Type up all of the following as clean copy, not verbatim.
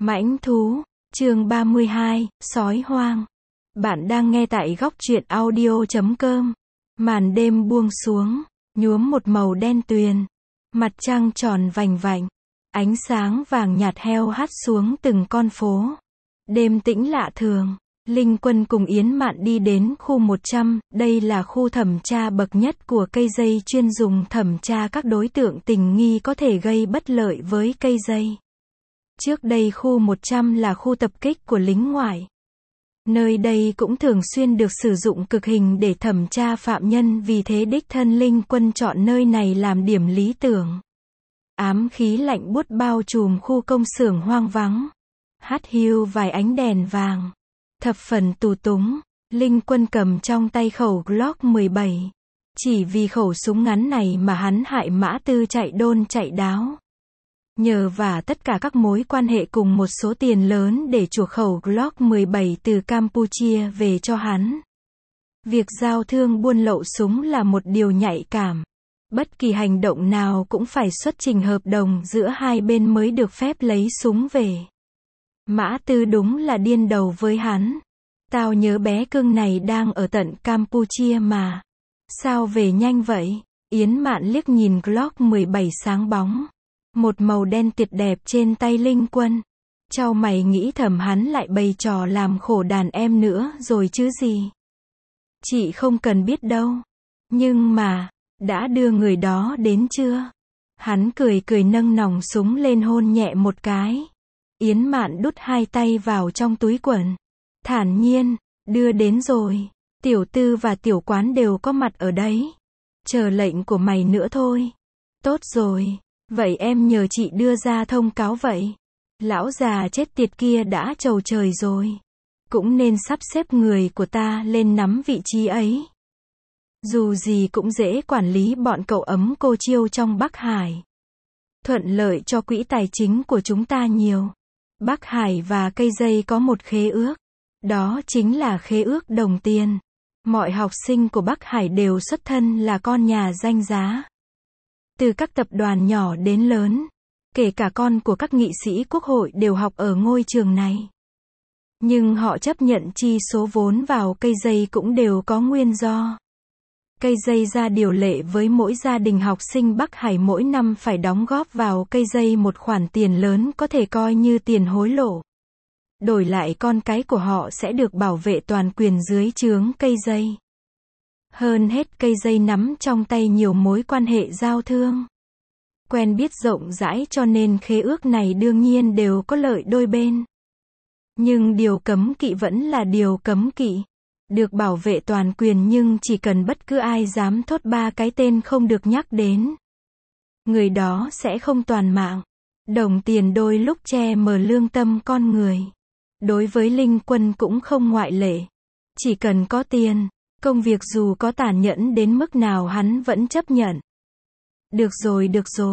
Mãnh thú, chương 32, sói hoang. Bạn đang nghe tại góc truyện audio.com. Màn đêm buông xuống, nhuốm một màu đen tuyền. Mặt trăng tròn vành vạnh. Ánh sáng vàng nhạt heo hắt xuống từng con phố. Đêm tĩnh lạ thường. Linh Quân cùng Yến Mạn đi đến khu 100, đây là khu thẩm tra bậc nhất của cây dây chuyên dùng thẩm tra các đối tượng tình nghi có thể gây bất lợi với cây dây. Trước đây khu 100 là khu tập kích của lính ngoại. Nơi đây cũng thường xuyên được sử dụng cực hình để thẩm tra phạm nhân, vì thế đích thân Linh Quân chọn nơi này làm điểm lý tưởng. Ám khí lạnh buốt bao trùm khu công xưởng hoang vắng. Hắt hiu vài ánh đèn vàng. Thập phần tù túng, Linh Quân cầm trong tay khẩu Glock 17. Chỉ vì khẩu súng ngắn này mà hắn hại Mã Tư chạy đôn chạy đáo. Nhờ vả tất cả các mối quan hệ cùng một số tiền lớn để chuộc khẩu Glock 17 từ Campuchia về cho hắn. Việc giao thương buôn lậu súng là một điều nhạy cảm. Bất kỳ hành động nào cũng phải xuất trình hợp đồng giữa hai bên mới được phép lấy súng về. Mã Tư đúng là điên đầu với hắn. Tao nhớ bé cưng này đang ở tận Campuchia mà. Sao về nhanh vậy? Yến Mạn liếc nhìn Glock 17 sáng bóng. Một màu đen tuyệt đẹp trên tay Linh Quân. Chau mày nghĩ thầm hắn lại bày trò làm khổ đàn em nữa rồi chứ gì. Chị không cần biết đâu. Nhưng mà, đã đưa người đó đến chưa? Hắn cười cười nâng nòng súng lên hôn nhẹ một cái. Yến Mạn đút hai tay vào trong túi quần. Thản nhiên, đưa đến rồi. Tiểu Tư và Tiểu Quán đều có mặt ở đấy. Chờ lệnh của mày nữa thôi. Tốt rồi. Vậy em nhờ chị đưa ra thông cáo vậy. Lão già chết tiệt kia đã trầu trời rồi. Cũng nên sắp xếp người của ta lên nắm vị trí ấy. Dù gì cũng dễ quản lý bọn cậu ấm cô chiêu trong Bắc Hải. Thuận lợi cho quỹ tài chính của chúng ta nhiều. Bắc Hải và cây dây có một khế ước. Đó chính là khế ước đồng tiền. Mọi học sinh của Bắc Hải đều xuất thân là con nhà danh giá. Từ các tập đoàn nhỏ đến lớn, kể cả con của các nghị sĩ quốc hội đều học ở ngôi trường này. Nhưng họ chấp nhận chi số vốn vào cây dây cũng đều có nguyên do. Cây dây ra điều lệ với mỗi gia đình học sinh Bắc Hải mỗi năm phải đóng góp vào cây dây một khoản tiền lớn có thể coi như tiền hối lộ. Đổi lại con cái của họ sẽ được bảo vệ toàn quyền dưới trướng cây dây. Hơn hết cây dây nắm trong tay nhiều mối quan hệ giao thương. Quen biết rộng rãi cho nên khế ước này đương nhiên đều có lợi đôi bên. Nhưng điều cấm kỵ vẫn là điều cấm kỵ. Được bảo vệ toàn quyền nhưng chỉ cần bất cứ ai dám thốt ba cái tên không được nhắc đến. Người đó sẽ không toàn mạng. Đồng tiền đôi lúc che mờ lương tâm con người. Đối với Linh Quân cũng không ngoại lệ. Chỉ cần có tiền, công việc dù có tàn nhẫn đến mức nào hắn vẫn chấp nhận. Được rồi.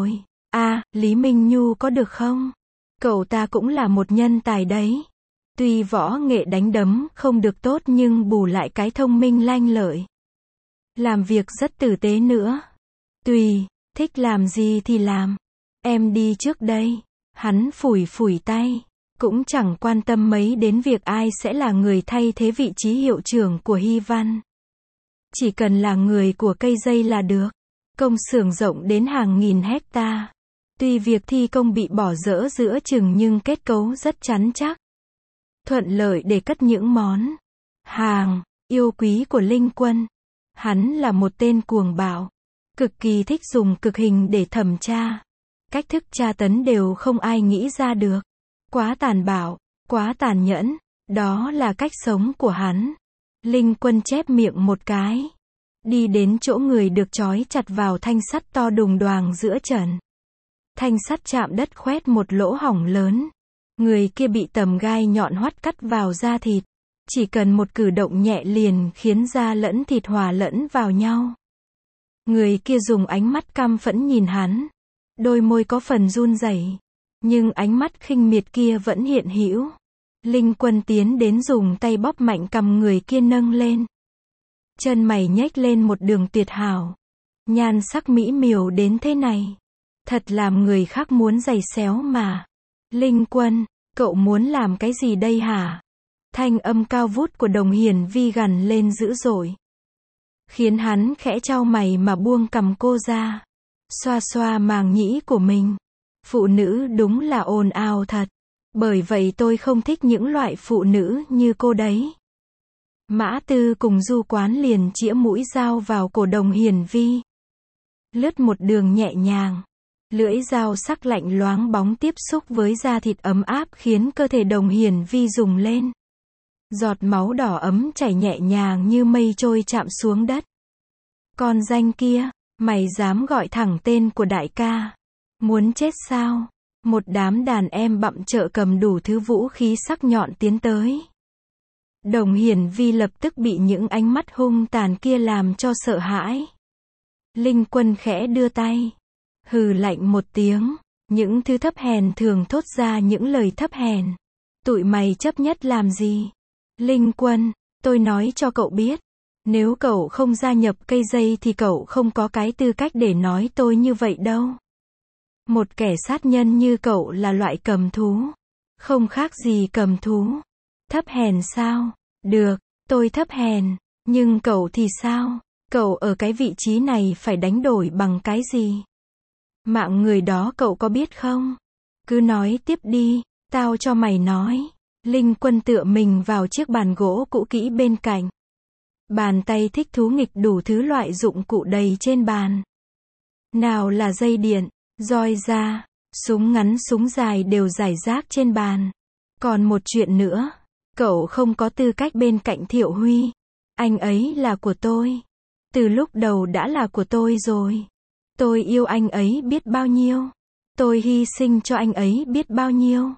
Lý Minh Nhu có được không? Cậu ta cũng là một nhân tài đấy. Tuy võ nghệ đánh đấm không được tốt nhưng bù lại cái thông minh lanh lợi. Làm việc rất tử tế nữa. Tùy, thích làm gì thì làm. Em đi trước đây. Hắn phủi tay. Cũng chẳng quan tâm mấy đến việc ai sẽ là người thay thế vị trí hiệu trưởng của Hy Văn. Chỉ cần là người của cây dây là được. Công xưởng rộng đến hàng nghìn hecta. Tuy việc thi công bị bỏ dỡ giữa chừng nhưng kết cấu rất chắn chắc. Thuận lợi để cất những món hàng yêu quý của Linh Quân. Hắn là một tên cuồng bạo, cực kỳ thích dùng cực hình để thẩm tra. Cách thức tra tấn đều không ai nghĩ ra được. Quá tàn bạo, quá tàn nhẫn, đó là cách sống của hắn. Linh Quân chép miệng một cái. Đi đến chỗ người được trói chặt vào thanh sắt to đùng đoàng giữa trần. Thanh sắt chạm đất khoét một lỗ hổng lớn. Người kia bị tầm gai nhọn hoắt cắt vào da thịt. Chỉ cần một cử động nhẹ liền khiến da lẫn thịt hòa lẫn vào nhau. Người kia dùng ánh mắt căm phẫn nhìn hắn. Đôi môi có phần run rẩy, nhưng ánh mắt khinh miệt kia vẫn hiện hữu. Linh Quân tiến đến dùng tay bóp mạnh cằm người kia nâng lên. Chân mày nhếch lên một đường tuyệt hảo. Nhan sắc mỹ miều đến thế này. Thật làm người khác muốn giày xéo mà. Linh Quân, Cậu muốn làm cái gì đây hả? Thanh âm cao vút của Đồng Hiển Vi gằn lên dữ dội, khiến hắn khẽ chau mày mà buông cằm cô ra, xoa xoa màng nhĩ của mình. Phụ nữ đúng là ồn ào thật. Bởi vậy tôi không thích những loại phụ nữ như cô đấy. Mã Tư cùng Du Quán liền chĩa mũi dao vào cổ Đồng Hiển Vi. Lướt một đường nhẹ nhàng. Lưỡi dao sắc lạnh loáng bóng tiếp xúc với da thịt ấm áp khiến cơ thể Đồng Hiển Vi rùng lên. Giọt máu đỏ ấm chảy nhẹ nhàng như mây trôi chạm xuống đất. Con danh kia, mày dám gọi thẳng tên của đại ca. Muốn chết sao? Một đám đàn em bặm trợ cầm đủ thứ vũ khí sắc nhọn tiến tới. Đồng Hiển Vi lập tức bị những ánh mắt hung tàn kia làm cho sợ hãi. Linh Quân khẽ đưa tay, hừ lạnh một tiếng. Những thứ thấp hèn thường thốt ra những lời thấp hèn. Tụi mày chấp nhất làm gì? Linh Quân, tôi nói cho cậu biết. Nếu cậu không gia nhập cây dây thì cậu không có cái tư cách để nói tôi như vậy đâu. Một kẻ sát nhân như cậu là loại cầm thú. Không khác gì cầm thú. Thấp hèn sao? Được, tôi thấp hèn. Nhưng cậu thì sao? Cậu ở cái vị trí này phải đánh đổi bằng cái gì? Mạng người đó cậu có biết không? Cứ nói tiếp đi, tao cho mày nói. Linh Quân tựa mình vào chiếc bàn gỗ cũ kỹ bên cạnh. Bàn tay thích thú nghịch đủ thứ loại dụng cụ đầy trên bàn. Nào là dây điện, roi da, súng ngắn súng dài đều rải rác trên bàn. Còn một chuyện nữa, cậu không có tư cách bên cạnh Thiệu Huy. Anh ấy là của tôi. Từ lúc đầu đã là của tôi rồi. Tôi yêu anh ấy biết bao nhiêu. Tôi hy sinh cho anh ấy biết bao nhiêu.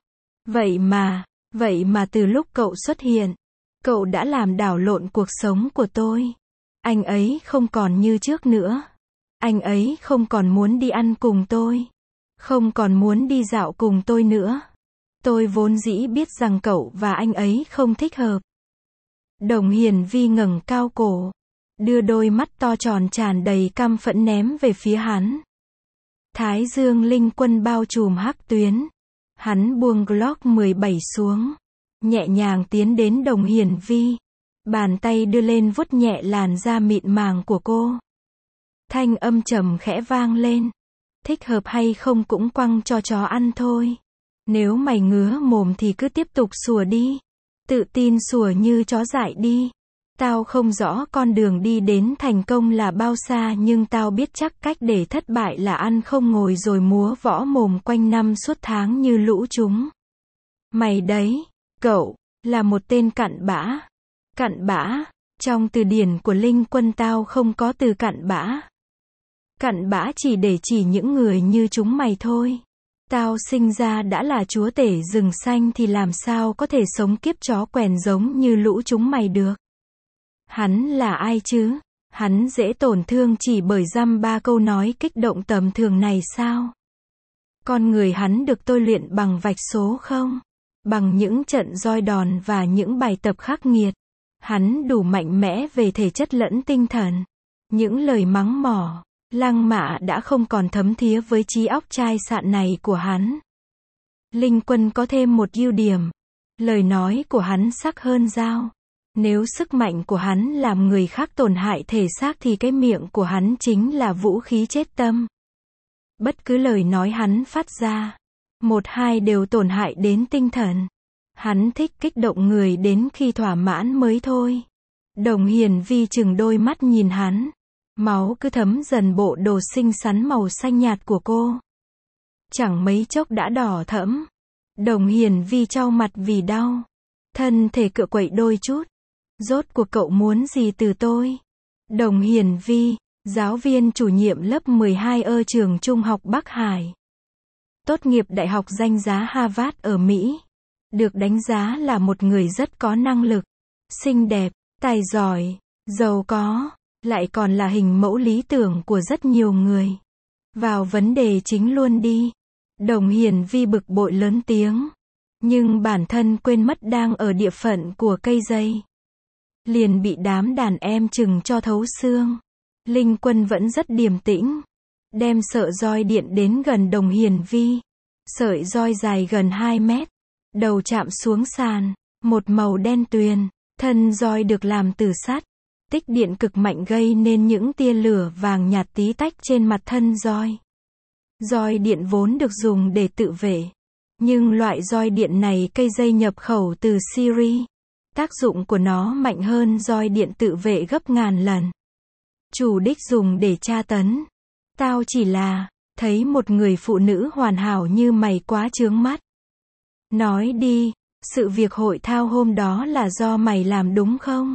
Vậy mà từ lúc cậu xuất hiện, cậu đã làm đảo lộn cuộc sống của tôi. Anh ấy không còn như trước nữa. Anh ấy không còn muốn đi ăn cùng tôi. Không còn muốn đi dạo cùng tôi nữa. Tôi vốn dĩ biết rằng cậu và anh ấy không thích hợp. Đồng Hiển Vi ngẩng cao cổ, đưa đôi mắt to tròn tràn đầy căm phẫn ném về phía hắn. Thái dương Linh Quân bao trùm hắc tuyến. Hắn buông Glock 17 xuống, nhẹ nhàng tiến đến Đồng Hiển Vi. Bàn tay đưa lên vuốt nhẹ làn da mịn màng của cô. Thanh âm trầm khẽ vang lên. Thích hợp hay không cũng quăng cho chó ăn thôi. Nếu mày ngứa mồm thì cứ tiếp tục sủa đi. Tự tin sủa như chó dại đi. Tao không rõ con đường đi đến thành công là bao xa nhưng tao biết chắc cách để thất bại là ăn không ngồi rồi múa võ mồm quanh năm suốt tháng như lũ chúng. Mày đấy, cậu, là một tên cặn bã. Cặn bã, trong từ điển của Linh Quân tao không có từ cặn bã. Cặn bã chỉ để chỉ những người như chúng mày thôi. Tao sinh ra đã là chúa tể rừng xanh thì làm sao có thể sống kiếp chó quèn giống như lũ chúng mày được. Hắn là ai chứ? Hắn dễ tổn thương chỉ bởi dăm ba câu nói kích động tầm thường này sao? Con người hắn được tôi luyện bằng vạch số không? Bằng những trận roi đòn và những bài tập khắc nghiệt. Hắn đủ mạnh mẽ về thể chất lẫn tinh thần. Những lời mắng mỏ, lăng mạ đã không còn thấm thía với trí óc chai sạn này của hắn. Linh Quân có thêm một ưu điểm. Lời nói của hắn sắc hơn dao. Nếu sức mạnh của hắn làm người khác tổn hại thể xác thì cái miệng của hắn chính là vũ khí chết tâm. Bất cứ lời nói hắn phát ra, một hai đều tổn hại đến tinh thần. Hắn thích kích động người đến khi thỏa mãn mới thôi. Đồng Hiển Vi chừng đôi mắt nhìn hắn. Máu cứ thấm dần bộ đồ xinh xắn màu xanh nhạt của cô. Chẳng mấy chốc đã đỏ thẫm. Đồng Hiển Vi chau mặt vì đau. Thân thể cựa quậy đôi chút. Rốt cuộc cậu muốn gì từ tôi? Đồng Hiển Vi, giáo viên chủ nhiệm lớp 12 ở trường trung học Bắc Hải. Tốt nghiệp đại học danh giá Harvard ở Mỹ. Được đánh giá là một người rất có năng lực, xinh đẹp, tài giỏi, giàu có, lại còn là hình mẫu lý tưởng của rất nhiều người. Vào vấn đề chính luôn đi. Đồng Hiển Vi bực bội lớn tiếng. Nhưng bản thân quên mất đang ở địa phận của cây dây. Liền bị đám đàn em chừng cho thấu xương. Linh Quân vẫn rất điềm tĩnh. Đem sợi roi điện đến gần Đồng Hiển Vi. Sợi roi dài gần 2 mét. Đầu chạm xuống sàn, một màu đen tuyền, thân roi được làm từ sắt. Tích điện cực mạnh gây nên những tia lửa vàng nhạt tí tách trên mặt thân roi. Roi điện vốn được dùng để tự vệ. Nhưng loại roi điện này cây dây nhập khẩu từ Syria. Tác dụng của nó mạnh hơn roi điện tự vệ gấp ngàn lần. Chủ đích dùng để tra tấn. Tao chỉ là, thấy một người phụ nữ hoàn hảo như mày quá chướng mắt. Nói đi, sự việc hội thao hôm đó là do mày làm đúng không?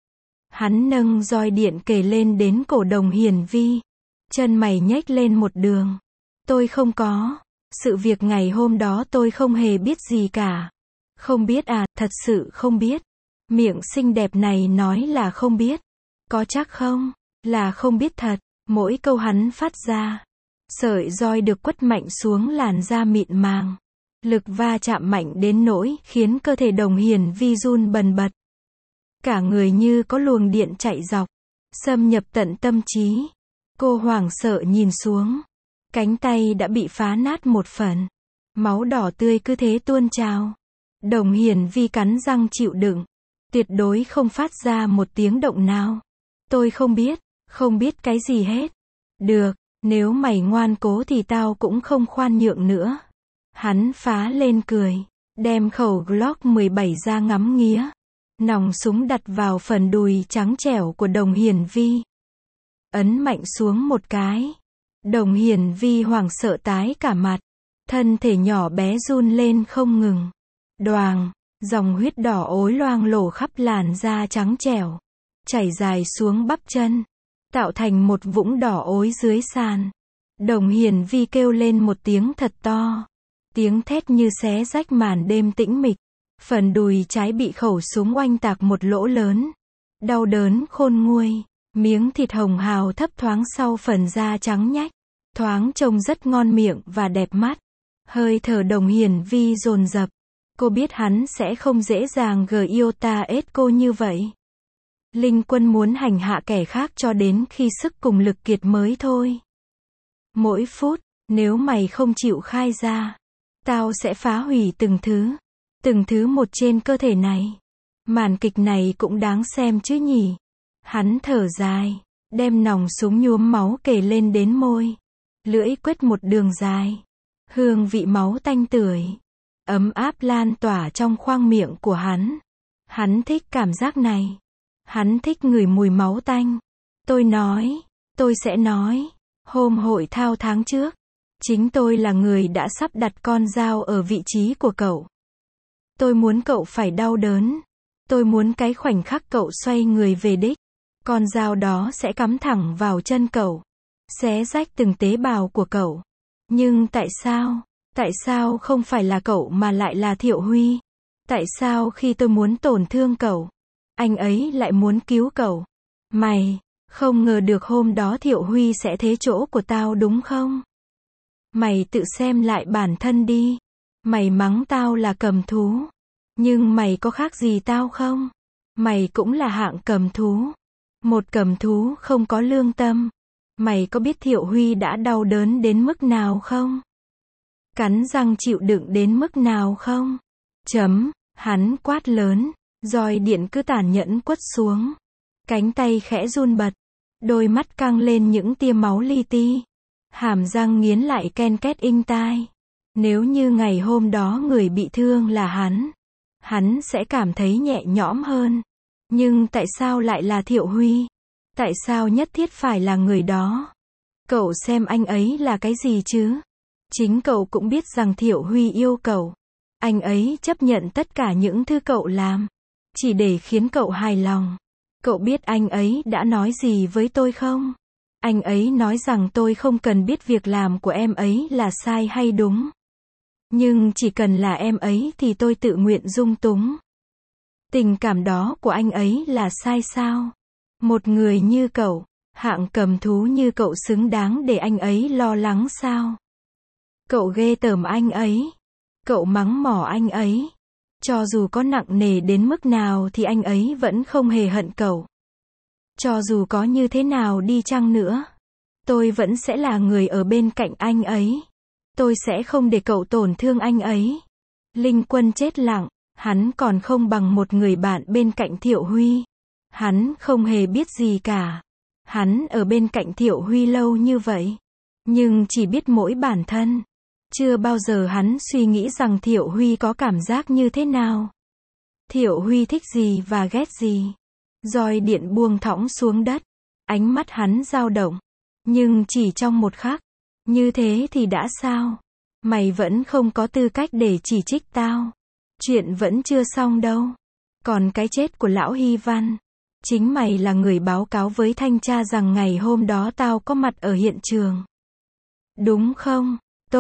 Hắn nâng roi điện kề lên đến cổ Đồng Hiển Vi. Chân mày nhếch lên một đường. Tôi không có. Sự việc ngày hôm đó tôi không hề biết gì cả. Không biết à, thật sự không biết. Miệng xinh đẹp này nói là không biết. Có chắc không? Là không biết thật. Mỗi câu hắn phát ra. Sợi roi được quất mạnh xuống làn da mịn màng. Lực va chạm mạnh đến nỗi khiến cơ thể Đồng Hiển Vi run bần bật. Cả người như có luồng điện chạy dọc, xâm nhập tận tâm trí. Cô hoảng sợ nhìn xuống. Cánh tay đã bị phá nát một phần. Máu đỏ tươi cứ thế tuôn trào. Đồng Hiển Vi cắn răng chịu đựng. Tuyệt đối không phát ra một tiếng động nào. Tôi không biết cái gì hết. Được, nếu mày ngoan cố thì tao cũng không khoan nhượng nữa. Hắn phá lên cười. Đem khẩu Glock 17 ra ngắm nghía. Nòng súng đặt vào phần đùi trắng trẻo của Đồng Hiển Vi. Ấn mạnh xuống một cái. Đồng Hiển Vi hoảng sợ tái cả mặt. Thân thể nhỏ bé run lên không ngừng. Đoàng, dòng huyết đỏ ối loang lổ khắp làn da trắng trẻo. Chảy dài xuống bắp chân. Tạo thành một vũng đỏ ối dưới sàn. Đồng Hiển Vi kêu lên một tiếng thật to. Tiếng thét như xé rách màn đêm tĩnh mịch. Phần đùi trái bị khẩu súng oanh tạc một lỗ lớn. Đau đớn khôn nguôi. Miếng thịt hồng hào thấp thoáng sau phần da trắng nhách. Thoáng trông rất ngon miệng và đẹp mắt. Hơi thở Đồng Hiển Vi dồn dập. Cô biết hắn sẽ không dễ dàng Giota cô như vậy. Linh Quân muốn hành hạ kẻ khác cho đến khi sức cùng lực kiệt mới thôi. Mỗi phút, nếu mày không chịu khai ra, tao sẽ phá hủy từng thứ một trên cơ thể này. Màn kịch này cũng đáng xem chứ nhỉ. Hắn thở dài, đem nòng súng nhuốm máu kề lên đến môi. Lưỡi quét một đường dài. Hương vị máu tanh tưởi, ấm áp lan tỏa trong khoang miệng của hắn. Hắn thích cảm giác này. Hắn thích ngửi mùi máu tanh. Tôi sẽ nói, hôm hội thao tháng trước, chính tôi là người đã sắp đặt con dao ở vị trí của cậu. Tôi muốn cậu phải đau đớn. Tôi muốn cái khoảnh khắc cậu xoay người về đích, con dao đó sẽ cắm thẳng vào chân cậu, xé rách từng tế bào của cậu. Nhưng tại sao không phải là cậu mà lại là Thiệu Huy? Tại sao khi tôi muốn tổn thương cậu, anh ấy lại muốn cứu cậu? Mày không ngờ được hôm đó Thiệu Huy sẽ thế chỗ của tao đúng không? Mày tự xem lại bản thân đi. Mày mắng tao là cầm thú. Nhưng mày có khác gì tao không? Mày cũng là hạng cầm thú. Một cầm thú không có lương tâm. Mày có biết Thiệu Huy đã đau đớn đến mức nào không? Cắn răng chịu đựng đến mức nào không? Hắn quát lớn. Roi điện cứ tàn nhẫn quất xuống. Cánh tay khẽ run bật. Đôi mắt căng lên những tia máu li ti. Hàm răng nghiến lại ken két inh tai. Nếu như ngày hôm đó người bị thương là hắn sẽ cảm thấy nhẹ nhõm hơn. Nhưng tại sao lại là Thiệu Huy? Tại sao nhất thiết phải là người đó? Cậu xem anh ấy là cái gì chứ? Chính cậu cũng biết rằng Thiệu Huy yêu cậu. Anh ấy chấp nhận tất cả những thứ cậu làm, chỉ để khiến cậu hài lòng. Cậu biết anh ấy đã nói gì với tôi không? Anh ấy nói rằng tôi không cần biết việc làm của em ấy là sai hay đúng. Nhưng chỉ cần là em ấy thì tôi tự nguyện dung túng. Tình cảm đó của anh ấy là sai sao? Một người như cậu, hạng cầm thú như cậu xứng đáng để anh ấy lo lắng sao? Cậu ghê tởm anh ấy. Cậu mắng mỏ anh ấy. Cho dù có nặng nề đến mức nào thì anh ấy vẫn không hề hận cậu. Cho dù có như thế nào đi chăng nữa, tôi vẫn sẽ là người ở bên cạnh anh ấy. Tôi sẽ không để cậu tổn thương anh ấy. Linh Quân chết lặng, hắn còn không bằng một người bạn bên cạnh Thiệu Huy. Hắn không hề biết gì cả. Hắn ở bên cạnh Thiệu Huy lâu như vậy, nhưng chỉ biết mỗi bản thân. Chưa bao giờ hắn suy nghĩ rằng Thiệu Huy có cảm giác như thế nào. Thiệu Huy thích gì và ghét gì. Roi điện buông thõng xuống đất. Ánh mắt hắn dao động. Nhưng chỉ trong một khắc. Như thế thì đã sao? Mày vẫn không có tư cách để chỉ trích tao. Chuyện vẫn chưa xong đâu. Còn cái chết của lão Hy Văn. Chính mày là người báo cáo với thanh tra rằng ngày hôm đó tao có mặt ở hiện trường. Đúng không?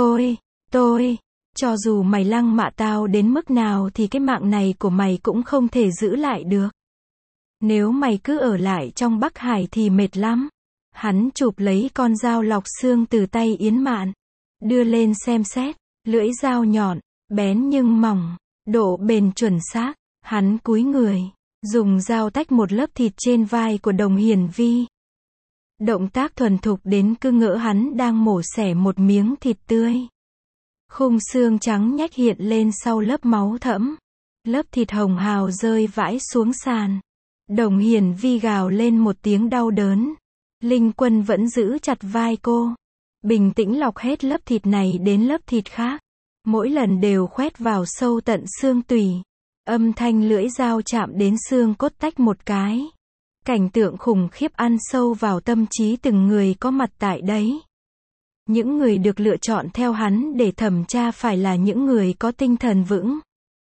Tôi, cho dù mày lăng mạ tao đến mức nào thì cái mạng này của mày cũng không thể giữ lại được. Nếu mày cứ ở lại trong Bắc Hải thì mệt lắm. Hắn chụp lấy con dao lọc xương từ tay Yến Mạn. Đưa lên xem xét, lưỡi dao nhọn, bén nhưng mỏng, độ bền chuẩn xác. Hắn cúi người, dùng dao tách một lớp thịt trên vai của Đồng Hiển Vi. Động tác thuần thục đến cứ ngỡ hắn đang mổ xẻ một miếng thịt tươi. Khung xương trắng nhách hiện lên sau lớp máu thẫm. Lớp thịt hồng hào rơi vãi xuống sàn. Đồng Hiển Vi gào lên một tiếng đau đớn. Linh Quân vẫn giữ chặt vai cô. Bình tĩnh lọc hết lớp thịt này đến lớp thịt khác. Mỗi lần đều khoét vào sâu tận xương tủy. Âm thanh lưỡi dao chạm đến xương cốt tách một cái. Cảnh tượng khủng khiếp ăn sâu vào tâm trí từng người có mặt tại đấy. Những người được lựa chọn theo hắn để thẩm tra phải là những người có tinh thần vững.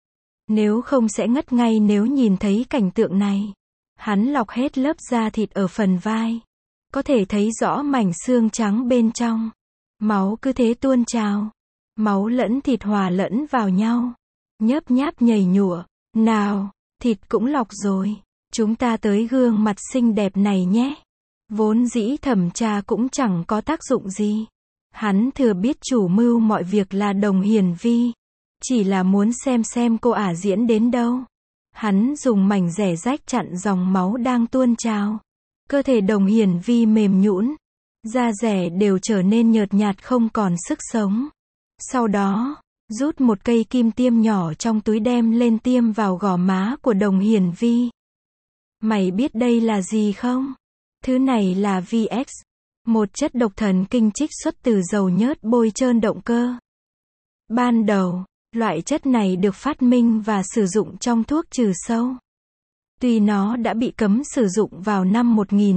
Nếu không sẽ ngất ngay nếu nhìn thấy cảnh tượng này. Hắn lọc hết lớp da thịt ở phần vai. Có thể thấy rõ mảnh xương trắng bên trong. Máu cứ thế tuôn trào. Máu lẫn thịt hòa lẫn vào nhau. Nhấp nháp nhầy nhụa. Nào, thịt cũng lọc rồi. Chúng ta tới gương mặt xinh đẹp này nhé. Vốn dĩ thẩm tra cũng chẳng có tác dụng gì. Hắn thừa biết chủ mưu mọi việc là Đồng Hiển Vi. Chỉ là muốn xem cô ả diễn đến đâu. Hắn dùng mảnh rẻ rách chặn dòng máu đang tuôn trào. Cơ thể Đồng Hiển Vi mềm nhũn. Da rẻ đều trở nên nhợt nhạt không còn sức sống. Sau đó, rút một cây kim tiêm nhỏ trong túi đem lên tiêm vào gò má của Đồng Hiển Vi. Mày biết đây là gì không? Thứ này là VX. Một chất độc thần kinh trích xuất từ dầu nhớt bôi trơn động cơ. Ban đầu, loại chất này được phát minh và sử dụng trong thuốc trừ sâu. Tuy nó đã bị cấm sử dụng vào năm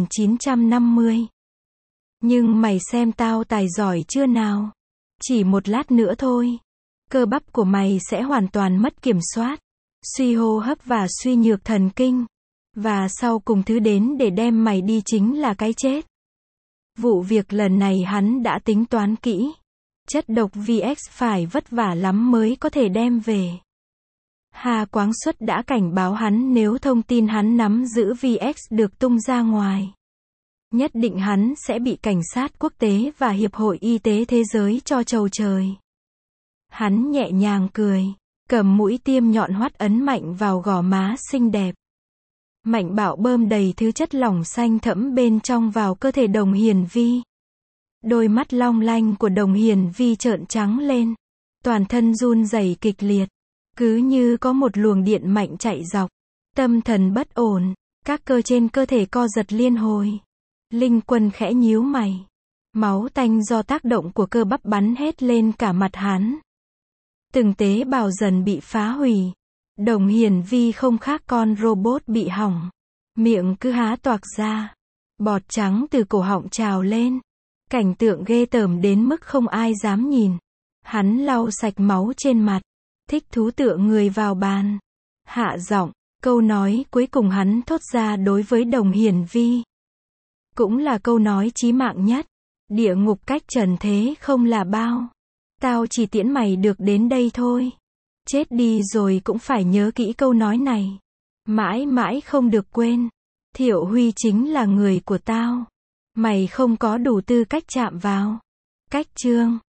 1950. Nhưng mày xem tao tài giỏi chưa nào? Chỉ một lát nữa thôi. Cơ bắp của mày sẽ hoàn toàn mất kiểm soát. Suy hô hấp và suy nhược thần kinh. Và sau cùng thứ đến để đem mày đi chính là cái chết. Vụ việc lần này hắn đã tính toán kỹ. Chất độc VX phải vất vả lắm mới có thể đem về. Hà Quáng Xuất đã cảnh báo hắn nếu thông tin hắn nắm giữ VX được tung ra ngoài. Nhất định hắn sẽ bị cảnh sát quốc tế và Hiệp hội Y tế Thế giới cho trầu trời. Hắn nhẹ nhàng cười, cầm mũi tiêm nhọn hoắt ấn mạnh vào gò má xinh đẹp. Mạnh bạo bơm đầy thứ chất lỏng xanh thẫm bên trong vào cơ thể Đồng Hiển Vi. Đôi mắt long lanh của Đồng Hiển Vi trợn trắng lên. Toàn thân run rẩy kịch liệt. Cứ như có một luồng điện mạnh chạy dọc. Tâm thần bất ổn. Các cơ trên cơ thể co giật liên hồi. Linh Quân khẽ nhíu mày. Máu tanh do tác động của cơ bắp bắn hết lên cả mặt hắn. Từng tế bào dần bị phá hủy. Đồng Hiển Vi không khác con robot bị hỏng. Miệng cứ há toạc ra. Bọt trắng từ cổ họng trào lên. Cảnh tượng ghê tởm đến mức không ai dám nhìn. Hắn lau sạch máu trên mặt. Thích thú tựa người vào bàn. Hạ giọng, câu nói cuối cùng hắn thốt ra đối với Đồng Hiển Vi. Cũng là câu nói chí mạng nhất. Địa ngục cách trần thế không là bao. Tao chỉ tiễn mày được đến đây thôi. Chết đi rồi cũng phải nhớ kỹ câu nói này. Mãi mãi không được quên. Thiệu Huy chính là người của tao. Mày không có đủ tư cách chạm vào. Cách chương